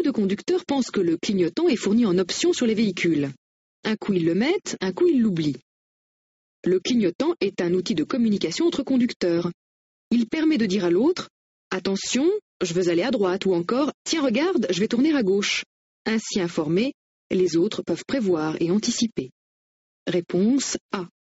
deux conducteurs pensent que le clignotant est fourni en option sur les véhicules. Un coup ils le mettent, un coup ils l'oublient. Le clignotant est un outil de communication entre conducteurs. Il permet de dire à l'autre « Attention, je veux aller à droite » ou encore « Tiens, regarde, je vais tourner à gauche ». Ainsi informés, les autres peuvent prévoir et anticiper. Réponse A.